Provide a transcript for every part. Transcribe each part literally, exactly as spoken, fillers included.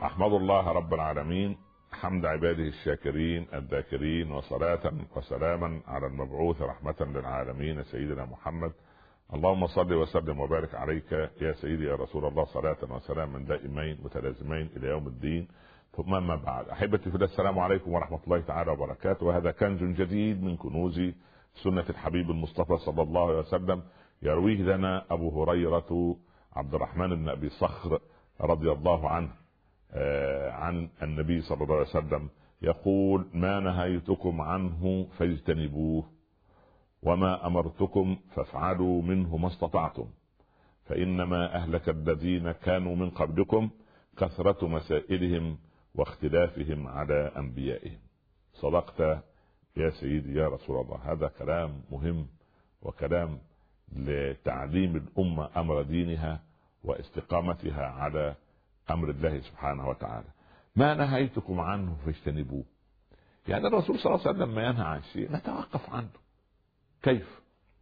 أحمد الله رب العالمين حمد عباده الشاكرين الذاكرين، وصلاة وسلاما على المبعوث رحمة للعالمين سيدنا محمد. اللهم صل وسلم وبارك عليك يا سيدي يا رسول الله، صلاة وسلاما دائمين متلازمين إلى يوم الدين. ثم ما بعد، أحبتي في الله، السلام عليكم ورحمة الله تعالى وبركاته. وهذا كنز جديد من كنوز سنة الحبيب المصطفى صلى الله عليه وسلم، يرويه لنا أبو هريرة عبد الرحمن بن أبي صخر رضي الله عنه عن النبي صلى الله عليه وسلم يقول: ما نهيتكم عنه فاجتنبوه، وما أمرتكم فافعلوا منه ما استطعتم، فإنما أهلك الذين كانوا من قبلكم كثرة مسائلهم واختلافهم على أنبيائهم. صدقت يا سيدي يا رسول الله. هذا كلام مهم، وكلام لتعليم الأمة أمر دينها واستقامتها على أمر الله سبحانه وتعالى. ما نهيتكم عنه فاجتنبوه، يعني الرسول صلى الله عليه وسلم ما ينهى عن شيء نتوقف عنه. كيف؟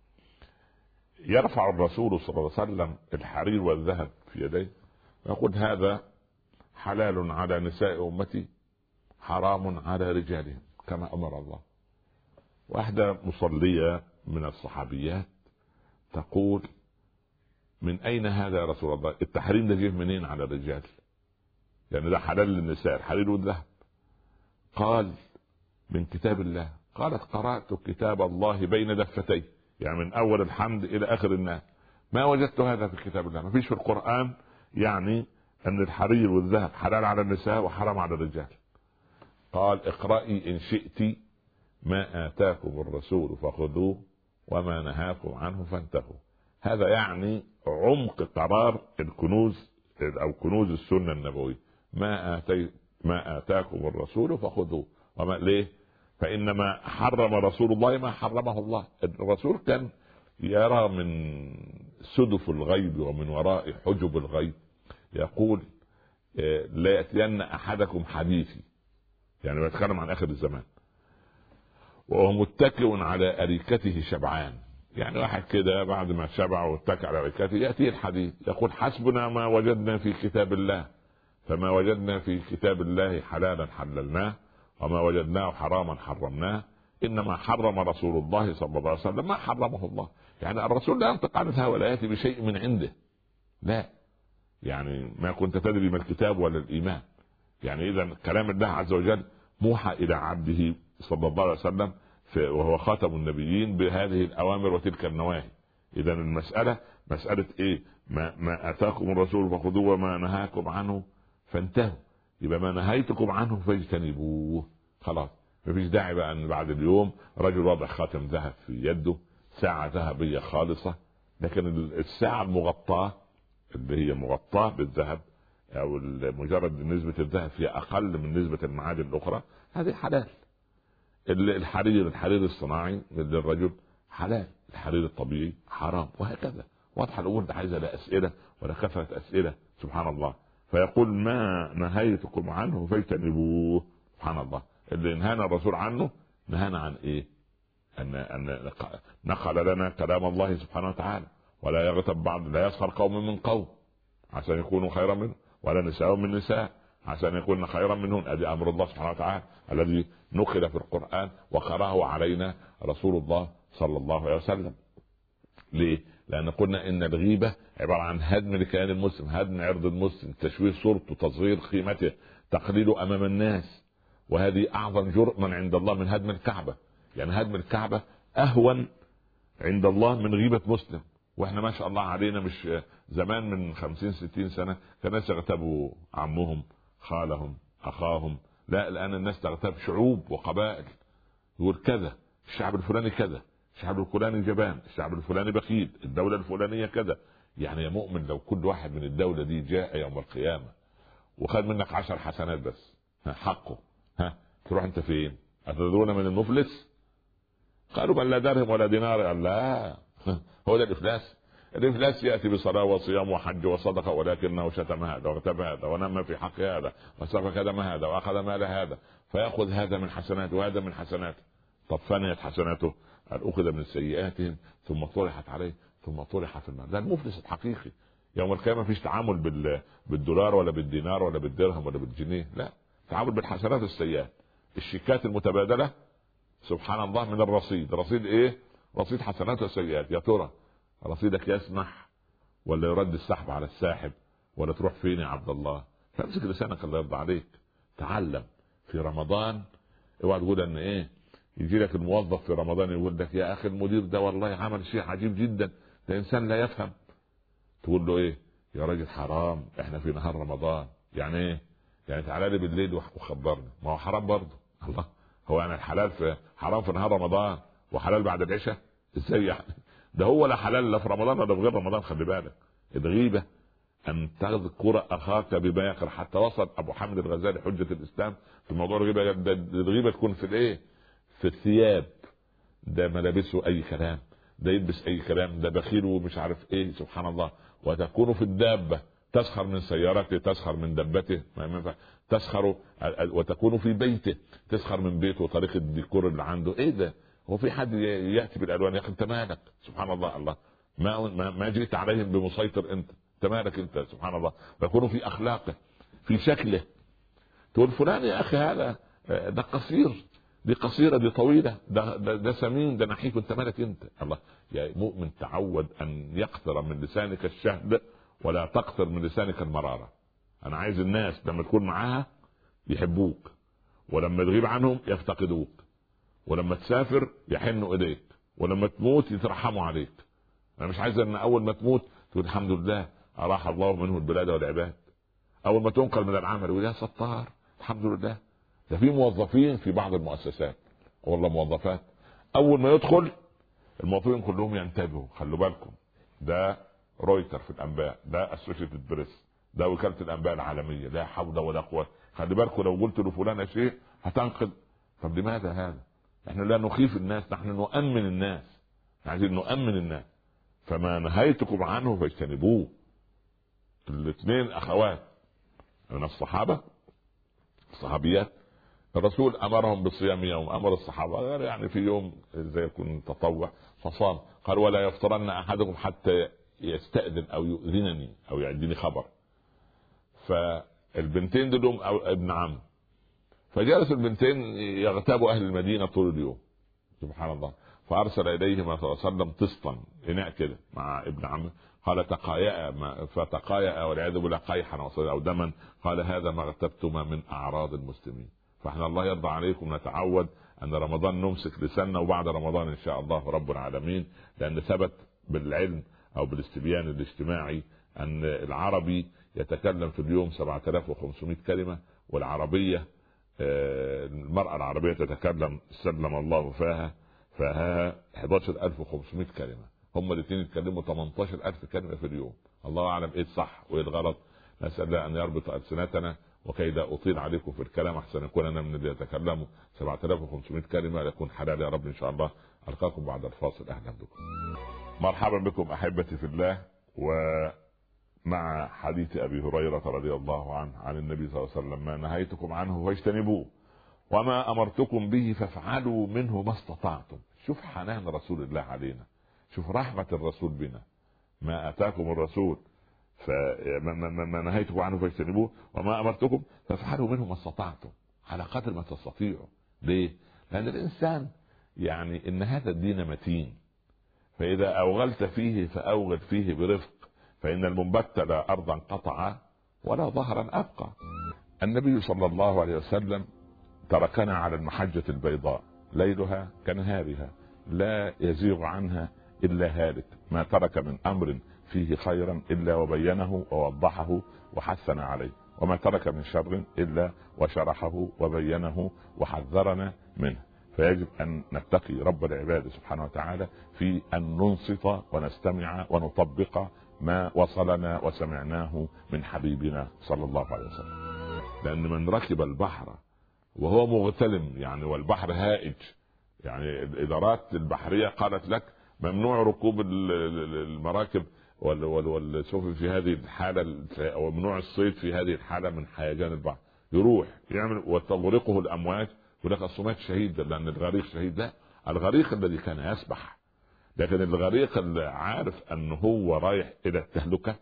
يرفع الرسول صلى الله عليه وسلم الحرير والذهب في يديه ويقول: هذا حلال على نساء أمتي حرام على رجالهم كما أمر الله. واحدة مصلية من الصحابيات تقول: من أين هذا يا رسول الله؟ التحريم ده جه منين على الرجال؟ يعني ده حلال للنساء الحرير والذهب. قال: من كتاب الله. قالت: قرأت كتاب الله بين دفتي، يعني من أول الحمد إلى آخر الناس، ما وجدت هذا في كتاب الله، ما فيش في القرآن يعني أن الحرير والذهب حلال على النساء وحرام على الرجال. قال: اقرأي إن شئت ما آتاكم الرسول فخذوه وما نهاكم عنه فانتهوا. هذا يعني عمق قرار الكنوز أو كنوز السنة النبوية. ما آتي ما آتاكم الرسول فخذوه وما ليه؟ فإنما حرم رسول الله ما حرمه الله. الرسول كان يرى من سدف الغيب ومن وراء حجب الغيب، يقول: لا يأتين أحدكم حديثي، يعني بيتكلم عن آخر الزمان، وهو متكئ على أريكته شبعان. يعني واحد كده بعد ما شبع واتكى على أريكته يأتي الحديث يقول: حسبنا ما وجدنا في كتاب الله، فما وجدنا في كتاب الله حلالا حللناه وما وجدناه حراما حرمناه، إنما حرم رسول الله صلى الله عليه وسلم ما حرمه الله. يعني الرسول لا ينطق عن الهوى ولا يأتي بشيء من عنده، لا، يعني ما كنت تدري ما الكتاب ولا الإيمان. يعني إذا كلام الله عز وجل موحى إلى عبده صلى الله عليه وسلم وهو خاتم النبيين بهذه الأوامر وتلك النواهي. إذا المسألة مسألة إيه؟ ما, ما أتاكم الرسول فخذوه وما نهاكم عنه فانتهوا. يبقى ما نهيتكم عنه فاجتنبوه. خلاص، مفيش داعي بقى أن بعد اليوم رجل وضع خاتم ذهب في يده، ساعة ذهبية خالصة، لكن الساعة المغطاة اللي هي مغطاة بالذهب أو مجرد نسبة الذهب فيها أقل من نسبة المعادن الأخرى، هذه حلال. الحرير الحرير الصناعي للرجل حلال، الحرير الطبيعي حرام، وهكذا. واضحة الأمور. ده عايزة لا أسئلة ولا كثرة أسئلة، سبحان الله. فيقول: ما نهيتكم عنه فاجتنبوه. سبحان الله. اللي نهانا الرسول عنه نهانا عن إيه؟ أن أن نقل لنا كلام الله سبحانه وتعالى: ولا يغتب بعض، لا يسخر قوم من قوم عشان يكونوا خيرا منه، ولا نساء من نساء عشان يكون خيرا منهم. ادي امر الله سبحانه وتعالى الذي نقل في القرآن وقرأه علينا رسول الله صلى الله عليه وسلم. ليه؟ لأن قلنا إن الغيبة عبارة عن هدم لكيان المسلم، هدم عرض المسلم، تشويه صورته، تصغير قيمته، تقليله أمام الناس. وهذه أعظم جرما عند الله من هدم الكعبة. يعني هدم الكعبة أهون عند الله من غيبة مسلم. واحنا ما شاء الله علينا مش زمان من خمسين ستين سنة كان الناس يغتابوا عمهم، خالهم، أخاهم. لا، الآن الناس تغتاب شعوب وقبائل، يقول كذا الشعب الفلاني كذا، الشعب الفلاني جبان، الشعب الفلاني بخيل، الدولة الفلانية كذا. يعني يا مؤمن، لو كل واحد من الدولة دي جاء يوم القيامة وخد منك عشر حسنات بس حقه، ها تروح انت فين؟ أتدرون من المفلس؟ قالوا: بل لا درهم ولا دينار. قال: لا، هو ده الإفلاس. الإفلاس يأتي بصلاة وصيام وحج وصدقة، ولكنه شتم هذا واغتاب هذا ونم في حق هذا وسفك دم هذا وأخذ مال هذا، فيأخذ هذا من حسناته وهذا من حسناته. طب فنيت حسناته؟ قال: أخذ من سيئاتهم ثم طرحت عليه ثم طرح في المال. ده المفلس الحقيقي. يوم القيامه مفيش تعامل بال... بالدولار ولا بالدينار ولا بالدرهم ولا بالجنيه، لا، تعامل بالحسنات والسيئات. الشيكات المتبادله سبحان الله من الرصيد، رصيد ايه؟ رصيد حسنات وسيئات. يا ترى رصيدك يسمح ولا يرد السحب على الساحب، ولا تروح فين يا عبد الله؟ فامسك لسانك الله يرضى عليك. تعلم في رمضان. اوعى تقول ان ايه يجي لك الموظف في رمضان يقول لك يا اخي المدير ده والله عمل شيء عجيب جدا، ده انسان لا يفهم. تقول له ايه؟ يا راجل حرام، احنا في نهار رمضان. يعني ايه؟ يعني تعالى لي بالليل وخبرني. ما هو حرام برضه. الله، هو يعني الحلال في حرام في نهار رمضان وحلال بعد العشاء؟ ازاي يعني؟ ده هو لا حلال لا في رمضان ولا في غير رمضان. خلي بالك، الغيبه ان تذكر اخاك بما يكره. حتى وصل ابو حامد الغزالي حجه الاسلام في موضوع الغيبه. الغيبه تكون في الايه؟ في الثياب. ده ملابسه اي كلام، ده يلبس اي كلام، ده بخيل ومش عارف ايه. سبحان الله. وتكون في الدابه، تسخر من سيارته، تسخر من دبته، تسخر. وتكون في بيته، تسخر من بيته وطريقه الديكور اللي عنده. ايه ده؟ هو في حد ياتي بالالوان؟ يا اخي انت مالك؟ سبحان الله. الله ما ما, ما جريت عليهم بمسيطر انت. انت مالك انت؟ سبحان الله. تكون في اخلاقه، في شكله. تقول فلان يا اخي هذا ده قصير، دي قصيره، دي طويله، ده ده, ده سمين، ده نحيف. انت مالك انت؟ الله. يا مؤمن تعود ان يقطر من لسانك الشهد ولا تقطر من لسانك المراره. انا عايز الناس لما تكون معاها يحبوك، ولما تغيب عنهم يفتقدوك، ولما تسافر يحنوا اليك، ولما تموت يترحموا عليك. انا مش عايز ان اول ما تموت تقول الحمد لله اراح الله منه البلاد والعباد. اول ما تنقل من العمل يقول يا ستار الحمد لله. ده في موظفين في بعض المؤسسات والله موظفات اول ما يدخل الموظفين كلهم ينتبهوا. خلوا بالكم، ده رويتر في الانباء، ده اسوشيتد بريس، ده وكاله الانباء العالميه. لا حول ولا قوه. خلي بالكم لو قلت لفلان شيء هتنقل. طب لماذا هذا؟ احنا لا نخيف الناس، نحن نؤمن الناس، عايزين نؤمن الناس. فما نهيتكم عنه فاجتنبوه. الاثنين اخوات من الصحابه، الصحابيات، الرسول امرهم بالصيام يوم، امر الصحابه يعني في يوم زي يكون تطوع فصام. قال ولا يفطرن احدكم حتى يستأذن او يؤذنني او يعديني خبر. فالبنتين دول او ابن عم، فجلس البنتين يغتابوا اهل المدينه طول اليوم. سبحان الله. فارسل اليهما صلى الله عليه وسلم طسطا، اناء كده مع ابن عمه. قال تقايا، فتقايا والعياذ بالله قيحا او دما. قال هذا ما اغتبتما من اعراض المسلمين. فاحنا الله يرضى عليكم نتعود ان رمضان نمسك لساننا، وبعد رمضان ان شاء الله رب العالمين، لان ثبت بالعلم او بالاستبيان الاجتماعي ان العربي يتكلم في اليوم سبعة آلاف وخمسمائة كلمه، والعربيه المرأة العربية تتكلم سلم الله فاها فها احد عشر ألف وخمسمائة كلمة. هم الاثنين يتكلموا ثمانية عشر ألف كلمة في اليوم. الله أعلم إيه الصح وإيه الغلط. نسأل الله أن يربط ألسنتنا، وكيدا أطيل عليكم في الكلام أحسن يكون أنا من اللي يتكلموا سبعة آلاف وخمسمائة كلمة يكون حلال يا رب إن شاء الله. ألقاكم بعد الفاصل. أهلا بكم، مرحبا بكم أحبتي في الله، ومع حديث أبي هريرة رضي الله عنه عن النبي صلى الله عليه وسلم: ما نهيتكم عنه فاجتنبوه وما أمرتكم به فافعلوا منه ما استطعتم. شوف حنان رسول الله علينا، شوف رحمة الرسول بنا. ما أتاكم الرسول فما نهيتكم عنه فاجتنبوه وما أمرتكم فافعلوا منه ما استطعتم، على قدر ما تستطيعوا. ليه؟ لأن الإنسان يعني إن هذا الدين متين، فإذا أوغلت فيه فأوغل فيه برفق، فإن المنبت لا أرضا قطع ولا ظهرا أبقى. النبي صلى الله عليه وسلم تركنا على المحجة البيضاء ليلها كنهارها لا يزيغ عنها إلا هالك. ما ترك من أمر فيه خيرا إلا وبينه ووضحه وحثنا عليه، وما ترك من شر إلا وشرحه وبينه وحذرنا منه. فيجب أن نتقي رب العباد سبحانه وتعالى في أن ننصت ونستمع ونطبق ما وصلنا وسمعناه من حبيبنا صلى الله عليه وسلم. لأن من ركب البحر وهو مغتلم يعني والبحر هائج، يعني الإدارات البحرية قالت لك ممنوع ركوب المراكب والسفن في هذه الحالة، وممنوع الصيد في هذه الحالة من هيجان البحر. يروح يعمل وتغرقه الأمواج، يقول لك الصمات شهيد لأن الغريق شهيد. لا، الغريق الذي كان يسبح، لكن الغريق اللي عارف أنه هو رايح إلى التهلكة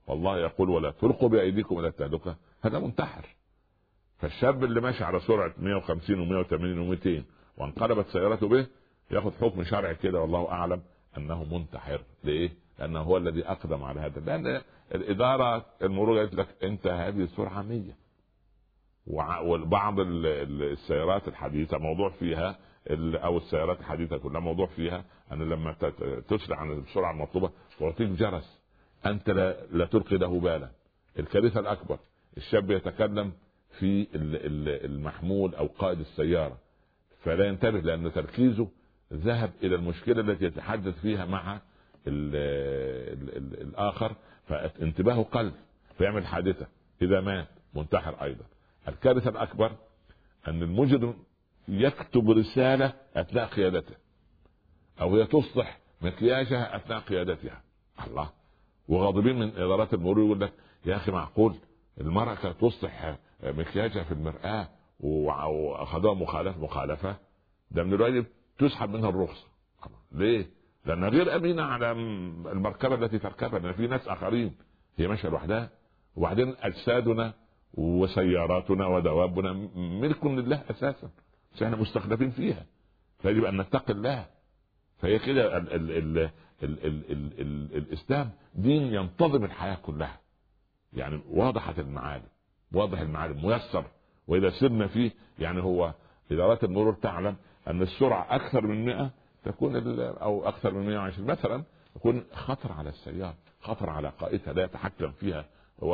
والله يقول ولا تلقوا بايديكم الى التهلكه، هذا منتحر. فالشاب اللي ماشي على سرعه مئة وخمسين ومئة وثمانين ومئتين وانقلبت سيارته به ياخذ حكم شرعي كده والله اعلم انه منتحر. ليه؟ لانه هو الذي اقدم على هذا. لان الاداره المرور قالت لك انت هذه السرعه مية، وبعض السيارات الحديثه موضوع فيها او السيارات الحديثه كلها موضوع فيها ان لما تسرع عن السرعه المطلوبه تعطيك جرس، انت لا, لا تلقي له بالا. الكارثه الاكبر الشاب يتكلم في المحمول او قائد السياره فلا ينتبه لان تركيزه ذهب الى المشكله التي يتحدث فيها مع ال ال ال الاخر، فانتباهه قل فيعمل حادثه، اذا مات منتحر ايضا. الكارثه الاكبر ان المجرم يكتب رساله اثناء قيادته او هي تصلح مكياجها اثناء قيادتها. الله، وغاضبين من ادارات المرور يقول لك يا اخي معقول المرأة كانت تصلح مكياجها في المرآة واخذوها مخالفه مخالفه ده من الواجب تسحب منها الرخصه. ليه؟ لانها غير امينه على المركبه التي تركبها، لان في ناس اخرين هي ماشيه لوحدها. وبعدين اجسادنا وسياراتنا ودوابنا ملك لله اساسا، بس احنا مستخلفين فيها، فيجب ان نتقي الله. فهي كده ال ال ال ال ال ال ال ال الاسلام دين ينتظم الحياه كلها، يعني واضحه المعالم، واضح المعالم، ميسر. واذا سرنا فيه يعني هو ادارات المرور تعلم ان السرعه اكثر من مئة تكون او اكثر من مئة وعشرين مثلا يكون خطر على السياره، خطر على قائدها لا يتحكم فيها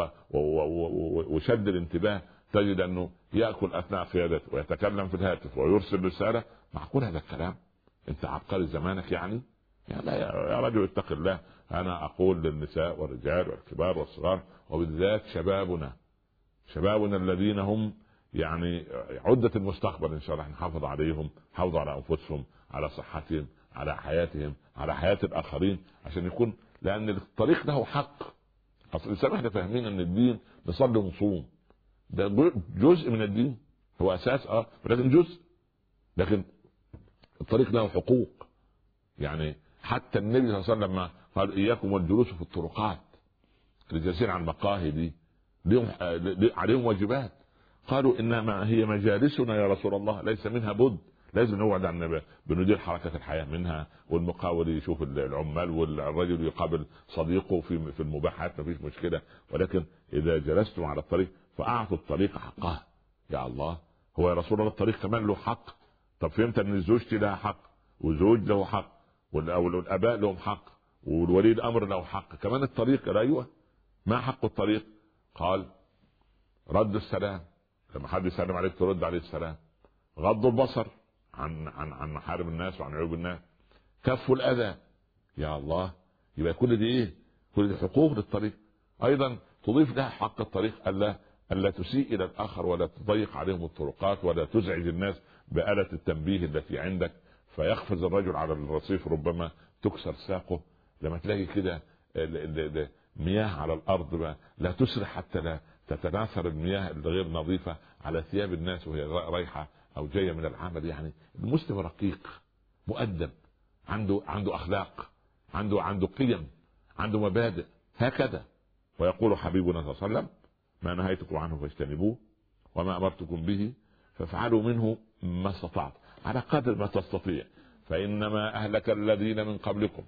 وشد الانتباه. تجد انه ياكل اثناء قيادته ويتكلم في الهاتف ويرسل رساله. معقول هذا الكلام؟ انت عبقري زمانك يعني؟ يعني لا يا رجل اتق الله. انا اقول للنساء والرجال والكبار والصغار وبالذات شبابنا شبابنا الذين هم يعني عدة المستقبل ان شاء الله، نحافظ عليهم، حافظوا على انفسهم، على صحتهم، على حياتهم، على حياة الاخرين، عشان يكون، لان الطريق له حق. اصل الانسان احنا فاهمين ان الدين نصلي ونصوم، ده جزء من الدين، هو اساس اه ولكن جزء، لكن الطريق له حقوق. يعني حتى النبي صلى الله عليه وسلم لما قال اياكم والجلوس في الطرقات، اللي جالسين على المقاهي دي ليهم عليهم واجبات. قالوا انما هي مجالسنا يا رسول الله ليس منها بد، لازم نوعد عن بندير حركه الحياه منها، والمقاول يشوف العمال والرجل يقابل صديقه في في المباحات، ما فيش مشكله، ولكن اذا جلستم على الطريق فاعطوا الطريق حقها. يا الله، هو يا رسول الله الطريق كمان له حق؟ طب فهمت ان زوجتي لها حق وزوج له حق والاباء لهم حق والولي الامر له حق، كمان الطريق. ايوه، ما حق الطريق؟ قال رد السلام، لما حد يسلم عليك ترد عليه السلام، غض البصر عن عن عن محارم الناس وعن عيوب الناس، كف الاذى. يا الله، يبقى كل دي ايه؟ كل دي حقوق للطريق. ايضا تضيف لها حق الطريق الا الا تسيء الى الاخر ولا تضيق عليهم الطرقات ولا تزعج الناس بآلة التنبيه التي عندك، فيقفز الرجل على الرصيف ربما تكسر ساقه. لما تلاقي كده مياه على الارض بقى لا تسرح حتى لا تتناثر المياه الغير نظيفه على ثياب الناس وهي رايحه او جايه من العمل. يعني المسلم رقيق مؤدب، عنده عنده اخلاق، عنده عنده قيم، عنده مبادئ، هكذا. ويقول حبيبنا صلى الله عليه وسلم ما نهيتكم عنه فاجتنبوه وما امرتكم به فافعلوا منه ما استطعت، على قدر ما تستطيع، فانما اهلك الذين من قبلكم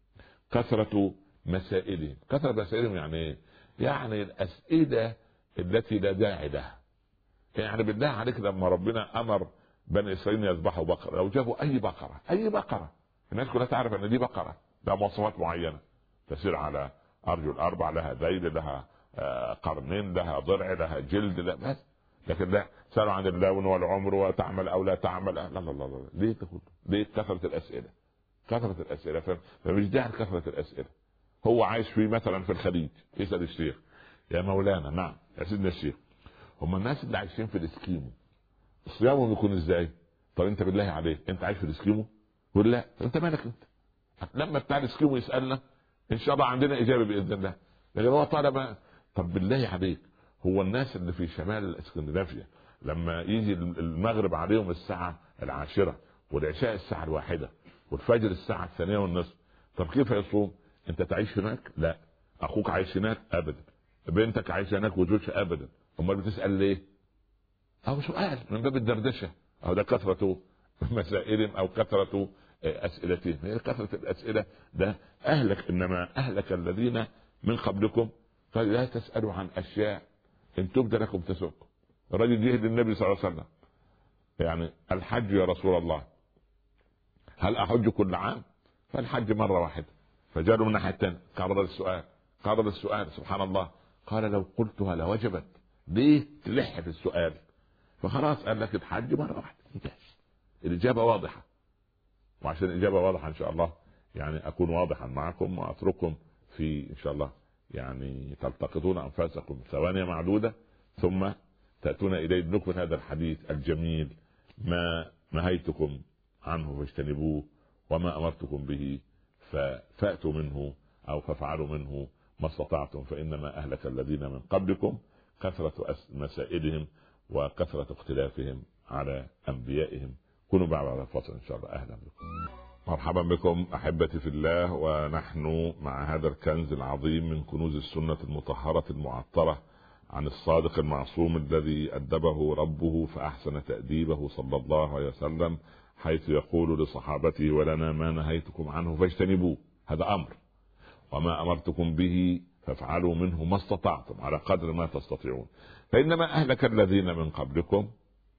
كثرة مسائلهم. كثرة مسائلهم يعني ايه؟ يعني الاسئله التي لا داعي لها. يعني بالله عليك لما ربنا امر بني اسرائيل يذبحوا بقره، لو جابوا اي بقره اي بقره الناس كلها تعرف ان دي بقره، لها مواصفات معينه، تسير على ارجل اربع، لها ذيل، لها قرنين، لها ضلع، لها جلد، لا بس. لكن لا، سألوا عن اللون والعمر وتعمل او لا تعمل. لا لا لا, لا. ليه تقول؟ ليه كثرة الاسئله؟ كثرة الاسئله فمش داعي كثرة الاسئله. هو عايش في مثلا في الخليج، يسأل الشيخ يا مولانا، نعم يا سيدنا الشيخ، هم الناس اللي عايشين في الاسكيمو صيامهم يكون ازاي؟ طب انت بالله عليك انت عايش في الاسكيمو؟ يقول لا. انت مالك انت؟ لما بتاع الاسكيمو يسالنا ان شاء الله عندنا اجابه باذن الله، لكن هو طالما. طب بالله عليك، هو الناس اللي في شمال اسكندنافيا لما يجي المغرب عليهم الساعه العاشره والعشاء الساعه الواحده والفجر الساعه الثانيه والنصف، طب كيف يصوم؟ انت تعيش هناك؟ لا، اخوك عايش هناك؟ ابدا. بنتك عايشه هناك وزوجها؟ ابدا. امال بتسال ليه؟ او سؤال من باب الدردشه، او ده كثره مسائلهم او كثره اسئلتهم. هي كثره الاسئله ده اهلك، انما اهلك الذين من قبلكم فلا تسالوا عن اشياء ان تبدى لكم تسؤكم. الرجل جه للنبي صلى الله عليه وسلم يعني الحج يا رسول الله، هل احج كل عام؟ فالحج مره واحده. فجاءوا من ناحيه الثانيه كرر السؤال كرر السؤال سبحان الله. قال لو قلتها لوجبت، ليه تلح في السؤال؟ فخلاص قال لك الحج مره واحده انتهت. الاجابه واضحه، وعشان الاجابه واضحه ان شاء الله يعني اكون واضحا معكم واترككم في ان شاء الله يعني تلتقطون انفاسكم ثواني معدوده ثم تاتون الي نكمل هذا الحديث الجميل. ما نهيتكم عنه فاجتنبوه، وما امرتكم به فاتوا منه او فافعلوا منه ما استطعتم، فانما اهلك الذين من قبلكم كثره مسائلهم وكثره اختلافهم على انبيائهم. كونوا بعد الفصل ان شاء الله. اهلا بكم، مرحبا بكم احبتي في الله، ونحن مع هذا الكنز العظيم من كنوز السنه المطهره المعطره عن الصادق المعصوم الذي أدبه ربه فأحسن تأديبه صلى الله عليه وسلم، حيث يقول لصحابته ولنا ما نهيتكم عنه فاجتنبوه، هذا أمر، وما أمرتكم به فافعلوا منه ما استطعتم على قدر ما تستطيعون. فإنما أهلك الذين من قبلكم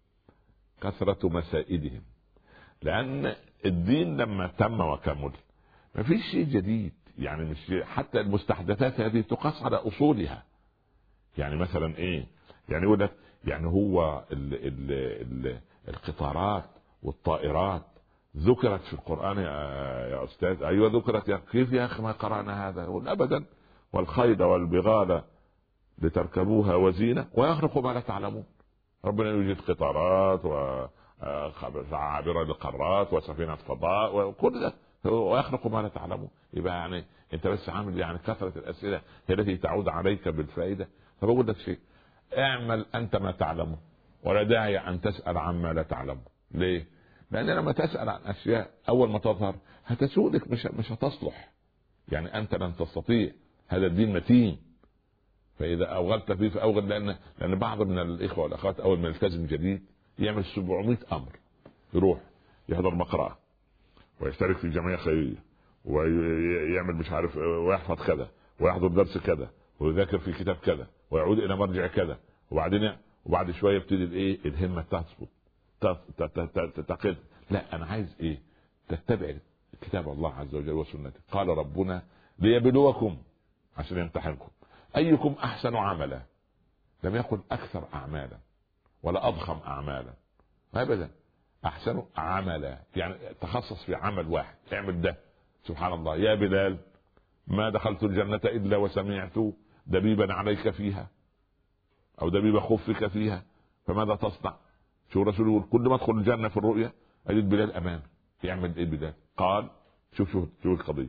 كثرة مسائلهم، لأن الدين لما تم وكمل ما فيش شيء جديد، يعني مش حتى المستحدثات هذه تقاس على أصولها. يعني مثلا ايه؟ يعني يقول لك يعني هو ال ال ال القطارات والطائرات ذكرت في القرآن يا, يا أستاذ؟ أيوة ذكرت. يا كيف يا أخي ما قرأنا هذا؟ يقول أبدا. والخيل والبغال لتركبوها وزينة ويخلق ما لا تعلمون. ربنا يوجد قطارات وعابرة للقارات وسفينة فضاء وكل ده ويخلق ما لا تعلمون. يبقى يعني انت بس عامل يعني كثرة الأسئلة هي التي تعود عليك بالفائدة. فبقول لك شيء، اعمل انت ما تعلمه ولا داعي ان تسأل عما لا تعلمه. ليه؟ لان لما تسأل عن اشياء اول ما تظهر هتسودك، مش مش هتصلح. يعني انت لن تستطيع، هذا الدين متين، فاذا اوغلت فيه فاوغل. لان لان بعض من الاخوه والاخوات اول ما يلتزم جديد يعمل سبعمائة امر، يروح يحضر مقرأة ويشترك في جمعية خيرية ويعمل مش عارف ويحفظ كذا ويحضر درس كذا ويذاكر في كتاب كذا ويعود الى مرجع كذا، وبعدين وبعد شويه يبتدي الايه الهمه تثبت تتقد. لا انا عايز ايه؟ تتبع كتاب الله عز وجل وسنته. قال ربنا ليبلوكم، عشان يمتحنكم، ايكم احسن عملا. لم يقل اكثر اعمالا ولا اضخم اعمالا ابدا، احسن عملا، يعني تخصص في عمل واحد، اعمل ده. سبحان الله. يا بلال ما دخلت الجنة إلا وسمعت دبيبا عليك فيها أو دبيب خفك فيها فماذا تصنع؟ شو الرسول يقول كل ما ادخل الجنة في الرؤيا أجد بلال أمامي. يعمل إيه بلال؟ قال شوف شوف شوف القضية،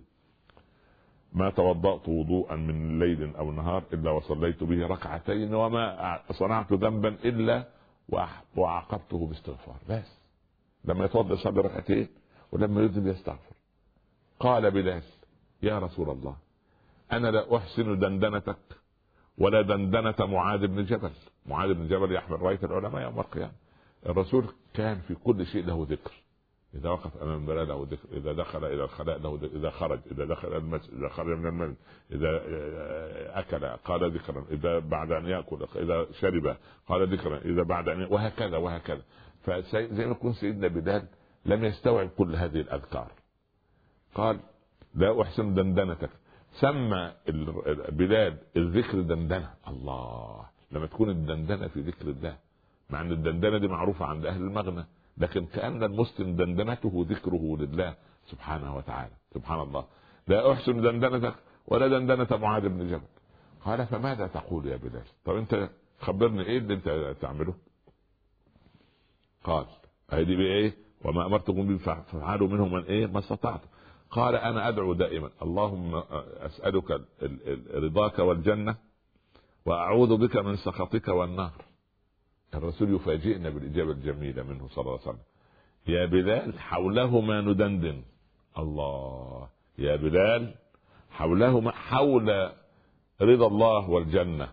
ما توضأت وضوءا من ليل أو نهار إلا وصليت به ركعتين وما صنعت ذنبا إلا وعاقبته باستغفار. بس لما يتوضأ يصلي ركعتين ولما يذنب يستغفر. قال بلال يا رسول الله أنا لا أحسن دندنتك ولا دندنة معاذ بن جبل. معاذ بن جبل يحمل راية العلماء يوم القيامة. الرسول كان في كل شيء له ذكر، إذا وقف أمام المراية له ذكر، إذا دخل إلى الخلاء له ذكر، إذا خرج، إذا دخل المسجد، إذا خرج من المسجد، إذا أكل قال ذكرا، إذا بعد أن يأكل، إذا شرب قال ذكرا، إذا بعد أن يأكل، وهكذا وهكذا. فزي ما يكون سيدنا بلال لم يستوعب كل هذه الأذكار. قال لا أحسن دندنتك. سمى بلال الذكر دندنة. الله، لما تكون الدندنة في ذكر الله، مع أن الدندنة دي معروفة عند أهل المغنى، لكن كأن المسلم دندنته ذكره لله سبحانه وتعالى. سبحان الله. لا أحسن دندنتك ولا دندنة معاذ بن جبل. قال فماذا تقول يا بلال؟ طب أنت خبرني إيه اللي أنت تعمله؟ قال هذه بإيه؟ وما أمرتكم به فافعلوا منه من إيه ما استطعت. قال أنا أدعو دائما اللهم أسألك رضاك والجنة وأعوذ بك من سخطك والنار. الرسول يفاجئنا بالإجابة الجميلة منه صلى الله عليه وسلم. يا بلال حولهما ندندن. الله، يا بلال حولهما، حول رضا الله والجنة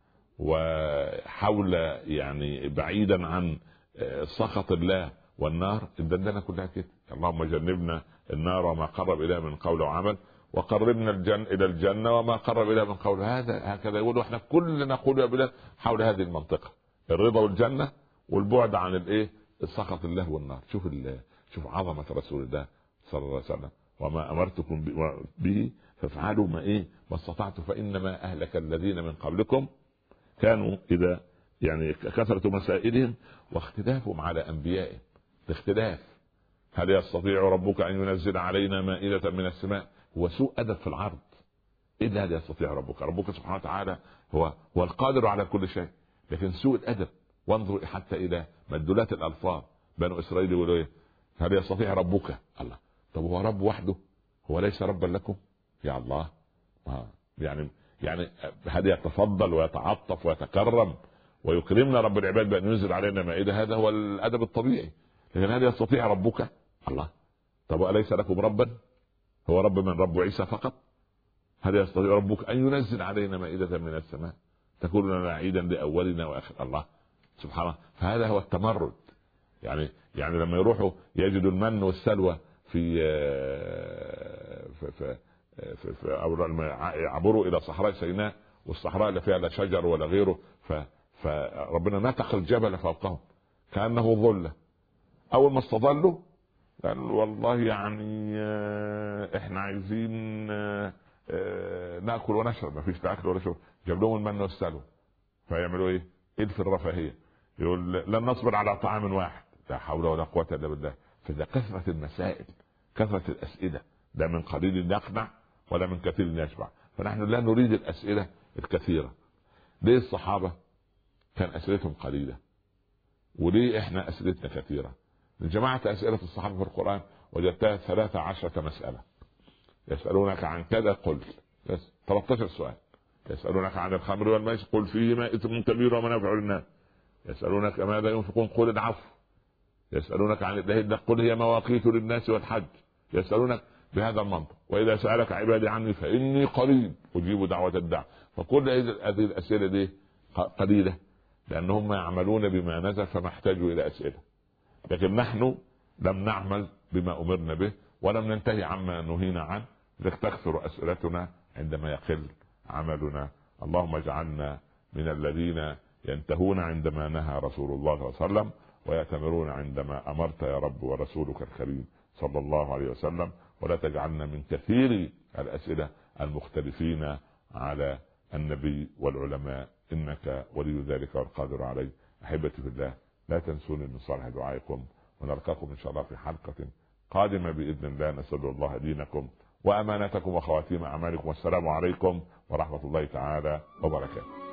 وحول يعني بعيدا عن سخط الله والنار، الدندنة كلها كده. اللهم جنبنا النار وما قرب إليها من قول وعمل، وقربنا الجنة إلى الجنة وما قرب إليها من قول. هذا هكذا يقولوا احنا كلنا نقول يا بلاد حول هذه المنطقة، الرضا والجنة والبعد عن الايه السخط الله والنار. شوف شوف عظمة رسول الله صلى الله عليه وسلم. وما أمرتكم به فافعلوا ما ايه ما استطعتم فإنما أهلك الذين من قبلكم كانوا إذا يعني كثرة مسائلهم واختلافهم على أنبيائهم. الاختلاف، هل يستطيع ربك أن ينزل علينا مائدة من السماء؟ هو سوء أدب في العرض. إيه ده؟ هل يستطيع ربك؟ ربك سبحانه وتعالى هو هو القادر على كل شيء، لكن سوء الأدب. وانظر حتى إلى مدلولات الألفاظ. بنو إسرائيل يقولوا إيه؟ هل يستطيع ربك؟ الله. طب هو رب وحده؟ هو ليس ربا لكم؟ يا الله. يعني يعني هل يتفضل ويتعطف ويتكرم ويكرمنا رب العباد بأن ينزل علينا مائدة؟ هذا هو الأدب الطبيعي. لكن هل يستطيع ربك؟ الله. طب أليس لكم ربا؟ هو رب من رب عيسى فقط؟ هل يستطيع ربك أن ينزل علينا مائدة من السماء تكون لنا عيدا لأولنا وآخر؟ الله سبحانه. فهذا هو التمرد. يعني يعني لما يروحوا يجدوا المن والسلوى في في في, في, في أو يعبروا إلى صحراء سيناء، والصحراء لا فيها لا شجر ولا غيره، فربنا نتق الجبل فوقهم كأنه ظلة. أول ما استظلوا قالوا والله يعني احنا عايزين ناكل ونشرب، ما فيش اكل ولا شرب. جاب لهم المن والسلوى، فيعملوا ايه؟ الف الرفاهيه، يقول لن نصبر على طعام واحد. لا حول ولا قوه الا بالله. فده كثره المسائل، كثره الاسئله، ده من قليل يقنع ولا من كثير يشبع. فنحن لا نريد الاسئله الكثيره. ليه الصحابه كان اسئلتهم قليله وليه احنا اسئلتنا كثيره؟ من جماعة أسئلة الصحابة في القرآن وجدتها ثلاثة عشرة مسألة. يسألونك عن كذا قل بس ثلاثة عشر سؤال. يسألونك عن الخمر والميسر قل فيهما إثم كبير ومنافع للناس. يسألونك ماذا ينفقون قل العفو. يسألونك عن الأهلة قل هي مواقيت للناس والحج. يسألونك بهذا المنطق. وإذا سألك عبادي عني فإني قريب أجيب دعوة الداع. فكل هذه الأسئلة دي قليلة لأنهم يعملون بما نزل فما احتاجوا إلى أسئلة. لكن نحن لم نعمل بما أمرنا به ولم ننتهي عما نهينا عنه، تكثر أسئلتنا عندما يقل عملنا. اللهم اجعلنا من الذين ينتهون عندما نهى رسول الله صلى الله عليه وسلم ويأتمرون عندما أمرت يا رب ورسولك الكريم صلى الله عليه وسلم، ولا تجعلنا من كثير الأسئلة المختلفين على النبي والعلماء، إنك ولي ذلك والقادر عليه. أحبتي في الله، لا تنسوني من صالح دعائكم، ونلقاكم إن شاء الله في حلقة قادمة بإذن الله. نسأل الله دينكم وأمانتكم وخواتيم أعمالكم، والسلام عليكم ورحمة الله تعالى وبركاته.